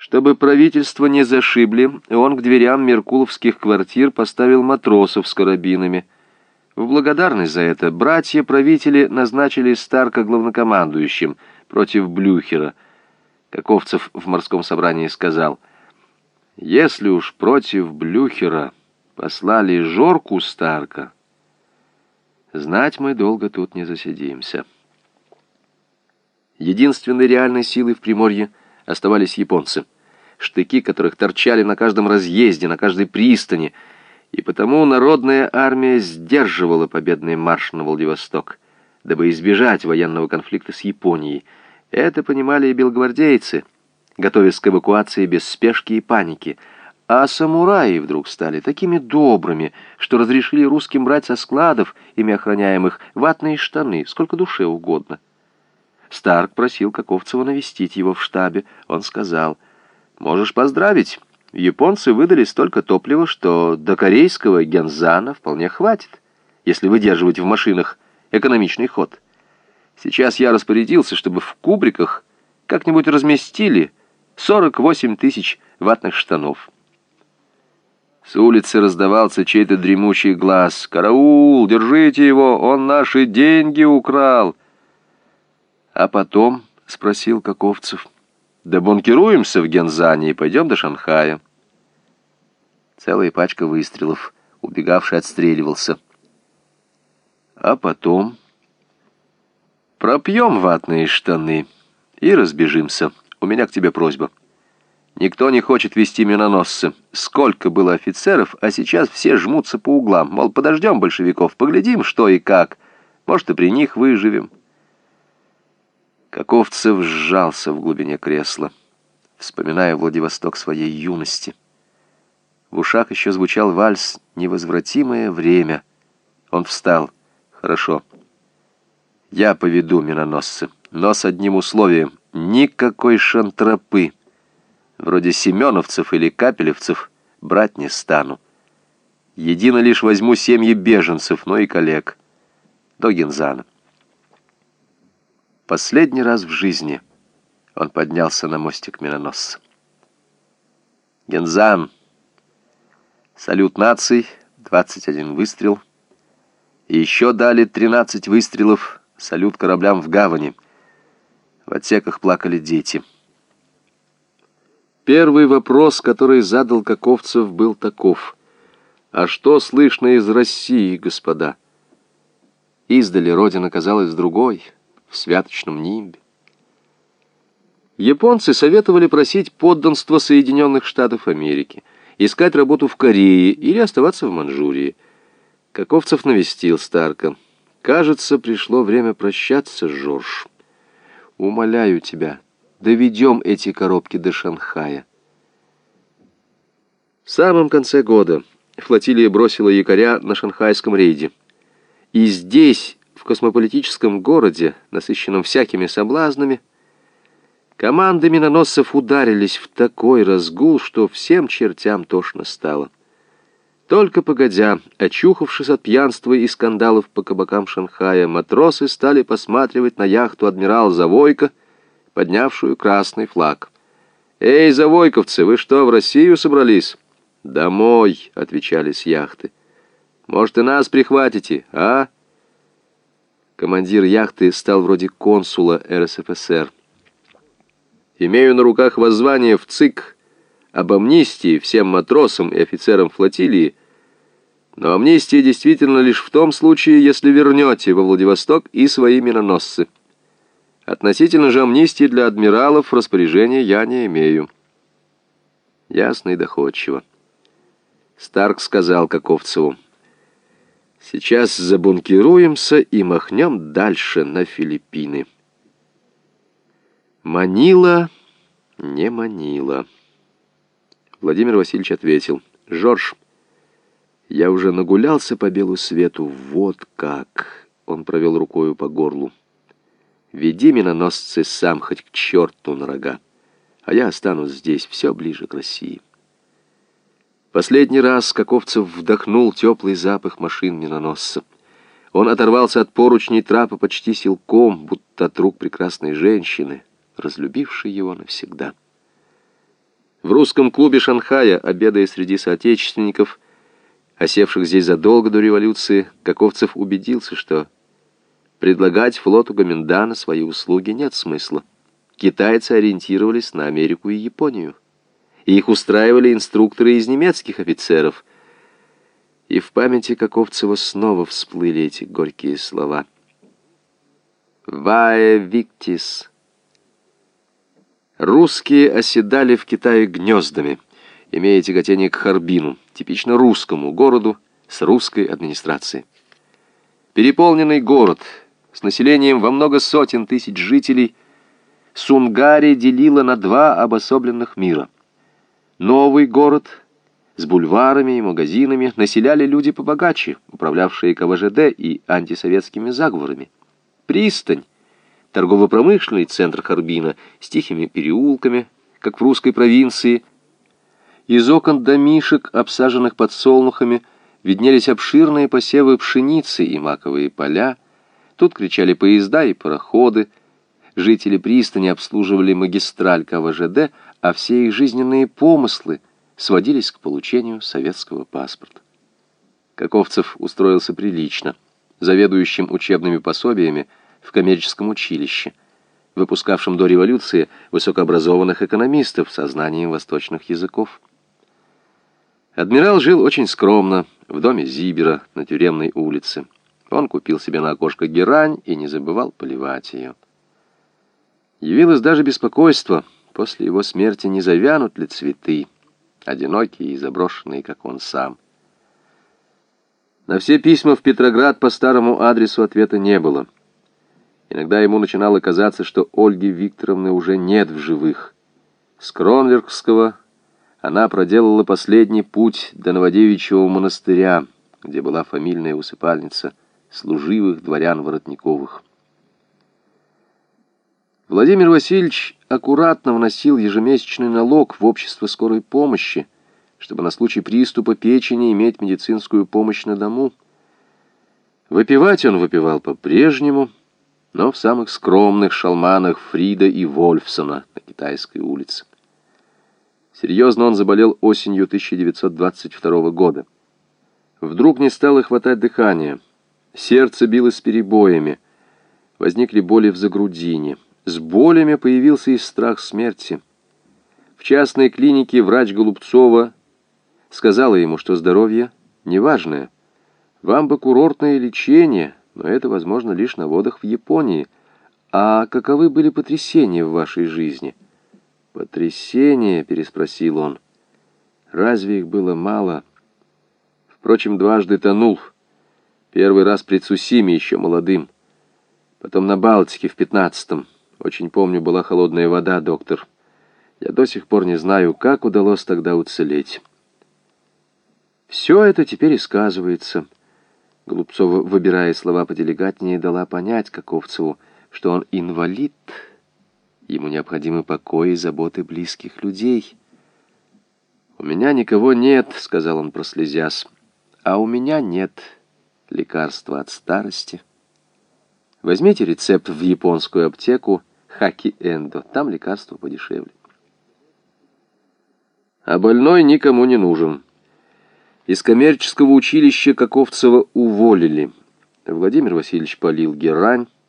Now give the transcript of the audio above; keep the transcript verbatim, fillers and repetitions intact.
Чтобы правительство не зашибли, он к дверям меркуловских квартир поставил матросов с карабинами. В благодарность за это братья-правители назначили Старка главнокомандующим против Блюхера. Каковцев в морском собрании сказал: «Если уж против Блюхера послали Жорку Старка, знать мы долго тут не засидимся». Единственной реальной силой в Приморье оставались японцы, штыки которых торчали на каждом разъезде, на каждой пристани, и потому народная армия сдерживала победный марш на Владивосток, дабы избежать военного конфликта с Японией. Это понимали и белогвардейцы, готовясь к эвакуации без спешки и паники. А самураи вдруг стали такими добрыми, что разрешили русским брать со складов, ими охраняемых, ватные штаны, сколько душе угодно. Старк просил Каковцева навестить его в штабе. Он сказал: «Можешь поздравить. Японцы выдали столько топлива, что до корейского Гензана вполне хватит, если выдерживать в машинах экономичный ход. Сейчас я распорядился, чтобы в кубриках как-нибудь разместили сорок восемь тысяч ватных штанов». С улицы раздавался чей-то дремучий глаз: «Караул! Держите его! Он наши деньги украл!» «А потом?» — спросил Каковцев. «Да бункеруемся в Гензане и пойдем до Шанхая». Целая пачка выстрелов. Убегавший отстреливался. «А потом?» «Пропьем ватные штаны и разбежимся. У меня к тебе просьба. Никто не хочет вести миноносцы. Сколько было офицеров, а сейчас все жмутся по углам. Мол, подождем большевиков, поглядим, что и как. Может, и при них выживем». Каковцев сжался в глубине кресла, вспоминая Владивосток своей юности. В ушах еще звучал вальс «Невозвратимое время». Он встал. «Хорошо. Я поведу миноносцы, но с одним условием: никакой шантропы, вроде семеновцев или капелевцев, брать не стану. Едино лишь возьму семьи беженцев, но и коллег. До Гензана». Последний раз в жизни он поднялся на мостик миноносца. Гензан. Салют наций, двадцать один выстрел. И еще дали тринадцать выстрелов, салют кораблям в гавани. В отсеках плакали дети. Первый вопрос, который задал Каковцев, был таков: «А что слышно из России, господа?» Издали родина казалась другой, в святочном нимбе. Японцы советовали просить подданства Соединенных Штатов Америки, искать работу в Корее или оставаться в Манчжурии. Каковцев навестил Старка. «Кажется, пришло время прощаться, Жорж. Умоляю тебя, доведем эти коробки до Шанхая». В самом конце года флотилия бросила якоря на шанхайском рейде. И здесь, в космополитическом городе, насыщенном всякими соблазнами, команды миноносцев ударились в такой разгул, что всем чертям тошно стало. Только погодя, очухавшись от пьянства и скандалов по кабакам Шанхая, матросы стали посматривать на яхту «Адмирал Завойко», поднявшую красный флаг. «Эй, завойковцы, вы что, в Россию собрались?» «Домой», — отвечали с яхты. «Может, и нас прихватите, а?» Командир яхты стал вроде консула эр эс эф эс эр. «Имею на руках воззвание в ЦИК об амнистии всем матросам и офицерам флотилии, но амнистия действительно лишь в том случае, если вернете во Владивосток и свои миноносцы. Относительно же амнистии для адмиралов распоряжения я не имею». Ясно и доходчиво. Старк сказал Каковцеву: «Сейчас забункируемся и махнем дальше на Филиппины». Манила, не манила. Владимир Васильевич ответил: «Жорж, я уже нагулялся по белу свету, вот как». Он провел рукою по горлу. «Веди миноносцы сам хоть к черту на рога, а я останусь здесь, все ближе к России». Последний раз Каковцев вдохнул теплый запах машин миноносца. Он оторвался от поручней трапа почти силком, будто от рук прекрасной женщины, разлюбившей его навсегда. В русском клубе Шанхая, обедая среди соотечественников, осевших здесь задолго до революции, Каковцев убедился, что предлагать флоту Гоминдана свои услуги нет смысла. Китайцы ориентировались на Америку и Японию, и их устраивали инструкторы из немецких офицеров. И в памяти Каковцева снова всплыли эти горькие слова. «Ваe victis». Русские оседали в Китае гнездами, имея тяготение к Харбину, типично русскому городу с русской администрацией. Переполненный город с населением во много сотен тысяч жителей Сунгари делила на два обособленных мира. Новый город с бульварами и магазинами населяли люди побогаче, управлявшие ка вэ жэ дэ и антисоветскими заговорами. Пристань, торгово-промышленный центр Харбина с тихими переулками, как в русской провинции. Из окон домишек, обсаженных подсолнухами, виднелись обширные посевы пшеницы и маковые поля. Тут кричали поезда и пароходы. Жители пристани обслуживали магистраль ка вэ жэ дэ, а все их жизненные помыслы сводились к получению советского паспорта. Каковцев устроился прилично, заведующим учебными пособиями в коммерческом училище, выпускавшем до революции высокообразованных экономистов со знанием восточных языков. Адмирал жил очень скромно, в доме Зибера на Тюремной улице. Он купил себе на окошко герань и не забывал поливать ее. Явилось даже беспокойство, после его смерти не завянут ли цветы, одинокие и заброшенные, как он сам. На все письма в Петроград по старому адресу ответа не было. Иногда ему начинало казаться, что Ольги Викторовны уже нет в живых. С Кронверкского она проделала последний путь до Новодевичьего монастыря, где была фамильная усыпальница служивых дворян Воротниковых. Владимир Васильевич аккуратно вносил ежемесячный налог в общество скорой помощи, чтобы на случай приступа печени иметь медицинскую помощь на дому. Выпивать он выпивал по-прежнему, но в самых скромных шалманах Фрида и Вольфсона на Китайской улице. Серьезно он заболел осенью тысяча девятьсот двадцать второго года. Вдруг не стало хватать дыхания, сердце билось с перебоями, возникли боли в загрудине. С болями появился и страх смерти. В частной клинике врач Голубцова сказала ему, что здоровье неважное. Вам бы курортное лечение, но это возможно лишь на водах в Японии. А каковы были потрясения в вашей жизни? Потрясения, переспросил он. Разве их было мало? Впрочем, дважды тонул. Первый раз при Цусиме, еще молодым. Потом на Балтике в пятнадцатом. Очень помню, была холодная вода, доктор. Я до сих пор не знаю, как удалось тогда уцелеть. Все это теперь и сказывается. Голубцова, выбирая слова поделикатнее, дала понять Каковцеву, что он инвалид. Ему необходимы покой и заботы близких людей. «У меня никого нет», — сказал он, прослезясь. «А у меня нет лекарства от старости. Возьмите рецепт в японскую аптеку Хаки-Эндо, там лекарства подешевле». А больной никому не нужен. Из коммерческого училища Каковцева уволили. Владимир Васильевич полил герань,